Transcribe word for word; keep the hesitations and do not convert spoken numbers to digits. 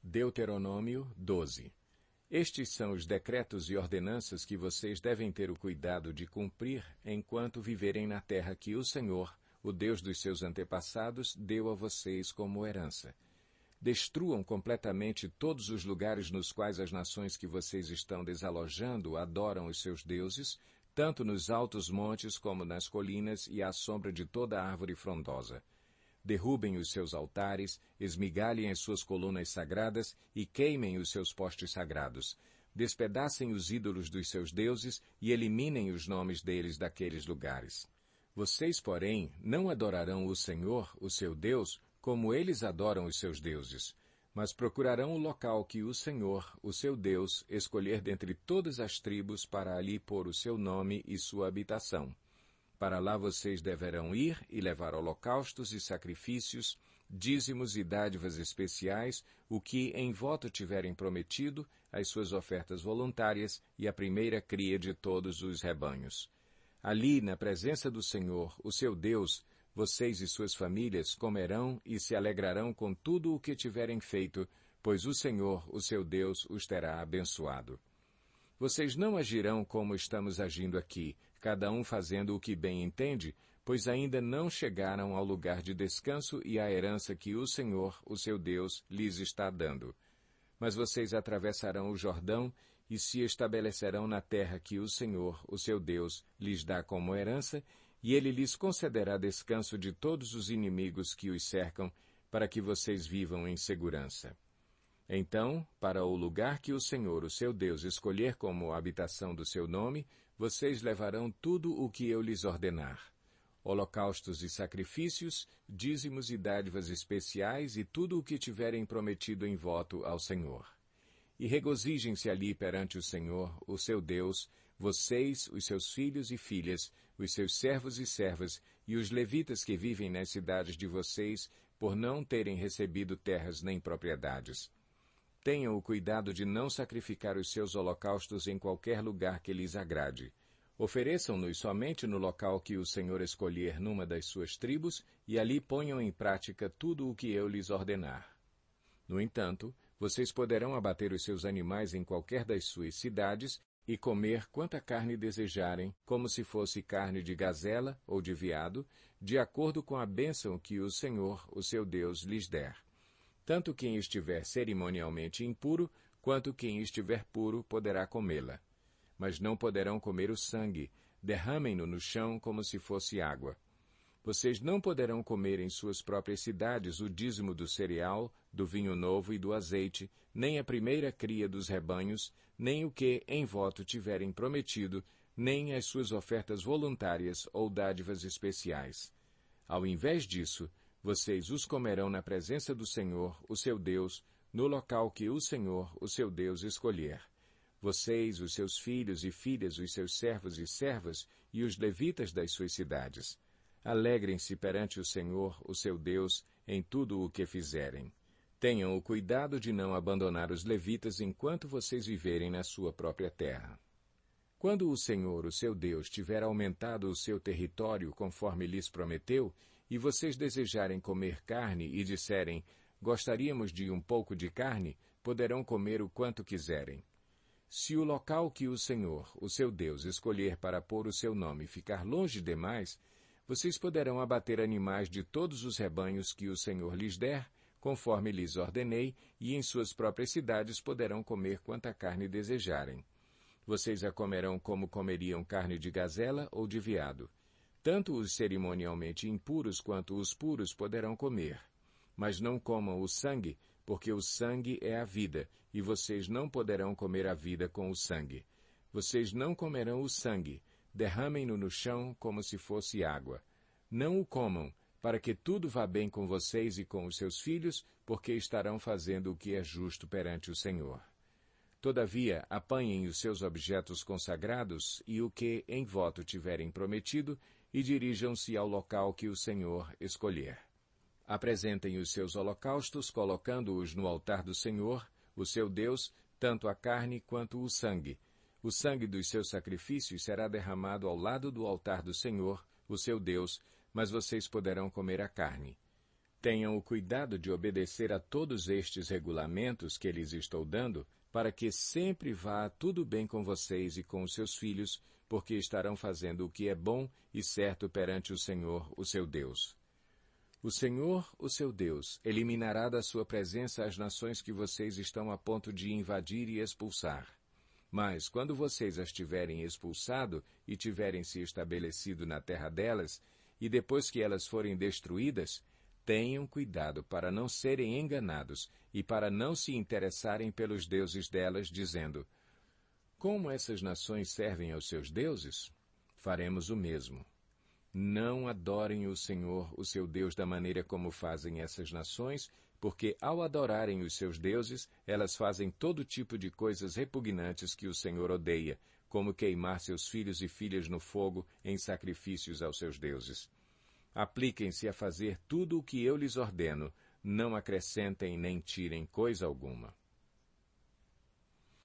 Deuteronômio doze. Estes são os decretos e ordenanças que vocês devem ter o cuidado de cumprir enquanto viverem na terra que o Senhor, o Deus dos seus antepassados, deu a vocês como herança. Destruam completamente todos os lugares nos quais as nações que vocês estão desalojando adoram os seus deuses, tanto nos altos montes como nas colinas e à sombra de toda árvore frondosa. Derrubem os seus altares, esmigalhem as suas colunas sagradas e queimem os seus postes sagrados. Despedacem os ídolos dos seus deuses e eliminem os nomes deles daqueles lugares. Vocês, porém, não adorarão o Senhor, o seu Deus, como eles adoram os seus deuses, mas procurarão o local que o Senhor, o seu Deus, escolher dentre todas as tribos para ali pôr o seu nome e sua habitação. Para lá vocês deverão ir e levar holocaustos e sacrifícios, dízimos e dádivas especiais, o que em voto tiverem prometido, as suas ofertas voluntárias e a primeira cria de todos os rebanhos. Ali, na presença do Senhor, o seu Deus, vocês e suas famílias comerão e se alegrarão com tudo o que tiverem feito, pois o Senhor, o seu Deus, os terá abençoado. Vocês não agirão como estamos agindo aqui, cada um fazendo o que bem entende, pois ainda não chegaram ao lugar de descanso e à herança que o Senhor, o seu Deus, lhes está dando. Mas vocês atravessarão o Jordão e se estabelecerão na terra que o Senhor, o seu Deus, lhes dá como herança, e ele lhes concederá descanso de todos os inimigos que os cercam, para que vocês vivam em segurança. Então, para o lugar que o Senhor, o seu Deus, escolher como habitação do seu nome, vocês levarão tudo o que eu lhes ordenar. Holocaustos e sacrifícios, dízimos e dádivas especiais e tudo o que tiverem prometido em voto ao Senhor. E regozijem-se ali perante o Senhor, o seu Deus, vocês, os seus filhos e filhas, os seus servos e servas, e os levitas que vivem nas cidades de vocês, por não terem recebido terras nem propriedades. Tenham o cuidado de não sacrificar os seus holocaustos em qualquer lugar que lhes agrade. Ofereçam-nos somente no local que o Senhor escolher numa das suas tribos, e ali ponham em prática tudo o que eu lhes ordenar. No entanto, vocês poderão abater os seus animais em qualquer das suas cidades e comer quanta carne desejarem, como se fosse carne de gazela ou de veado, de acordo com a bênção que o Senhor, o seu Deus, lhes der. Tanto quem estiver cerimonialmente impuro, quanto quem estiver puro poderá comê-la. Mas não poderão comer o sangue, derramem-no no chão como se fosse água. Vocês não poderão comer em suas próprias cidades o dízimo do cereal, do vinho novo e do azeite, nem a primeira cria dos rebanhos, nem o que em voto tiverem prometido, nem as suas ofertas voluntárias ou dádivas especiais. Ao invés disso, vocês os comerão na presença do Senhor, o seu Deus, no local que o Senhor, o seu Deus, escolher. Vocês, os seus filhos e filhas, os seus servos e servas, e os levitas das suas cidades. Alegrem-se perante o Senhor, o seu Deus, em tudo o que fizerem. Tenham o cuidado de não abandonar os levitas enquanto vocês viverem na sua própria terra. Quando o Senhor, o seu Deus, tiver aumentado o seu território conforme lhes prometeu, e vocês desejarem comer carne e disserem, gostaríamos de um pouco de carne, poderão comer o quanto quiserem. Se o local que o Senhor, o seu Deus, escolher para pôr o seu nome ficar longe demais, vocês poderão abater animais de todos os rebanhos que o Senhor lhes der, conforme lhes ordenei, e em suas próprias cidades poderão comer quanta carne desejarem. Vocês a comerão como comeriam carne de gazela ou de veado. Tanto os cerimonialmente impuros quanto os puros poderão comer. Mas não comam o sangue, porque o sangue é a vida, e vocês não poderão comer a vida com o sangue. Vocês não comerão o sangue, derramem-no no chão como se fosse água. Não o comam, para que tudo vá bem com vocês e com os seus filhos, porque estarão fazendo o que é justo perante o Senhor. Todavia, apanhem os seus objetos consagrados e o que em voto tiverem prometido, e dirijam-se ao local que o Senhor escolher. Apresentem os seus holocaustos, colocando-os no altar do Senhor, o seu Deus, tanto a carne quanto o sangue. O sangue dos seus sacrifícios será derramado ao lado do altar do Senhor, o seu Deus, mas vocês poderão comer a carne. Tenham o cuidado de obedecer a todos estes regulamentos que lhes estou dando, para que sempre vá tudo bem com vocês e com os seus filhos, porque estarão fazendo o que é bom e certo perante o Senhor, o seu Deus. O Senhor, o seu Deus, eliminará da sua presença as nações que vocês estão a ponto de invadir e expulsar. Mas, quando vocês as tiverem expulsado e tiverem se estabelecido na terra delas, e depois que elas forem destruídas, tenham cuidado para não serem enganados e para não se interessarem pelos deuses delas, dizendo: como essas nações servem aos seus deuses? Faremos o mesmo. Não adorem o Senhor, o seu Deus, da maneira como fazem essas nações, porque ao adorarem os seus deuses, elas fazem todo tipo de coisas repugnantes que o Senhor odeia, como queimar seus filhos e filhas no fogo em sacrifícios aos seus deuses. Apliquem-se a fazer tudo o que eu lhes ordeno, não acrescentem nem tirem coisa alguma.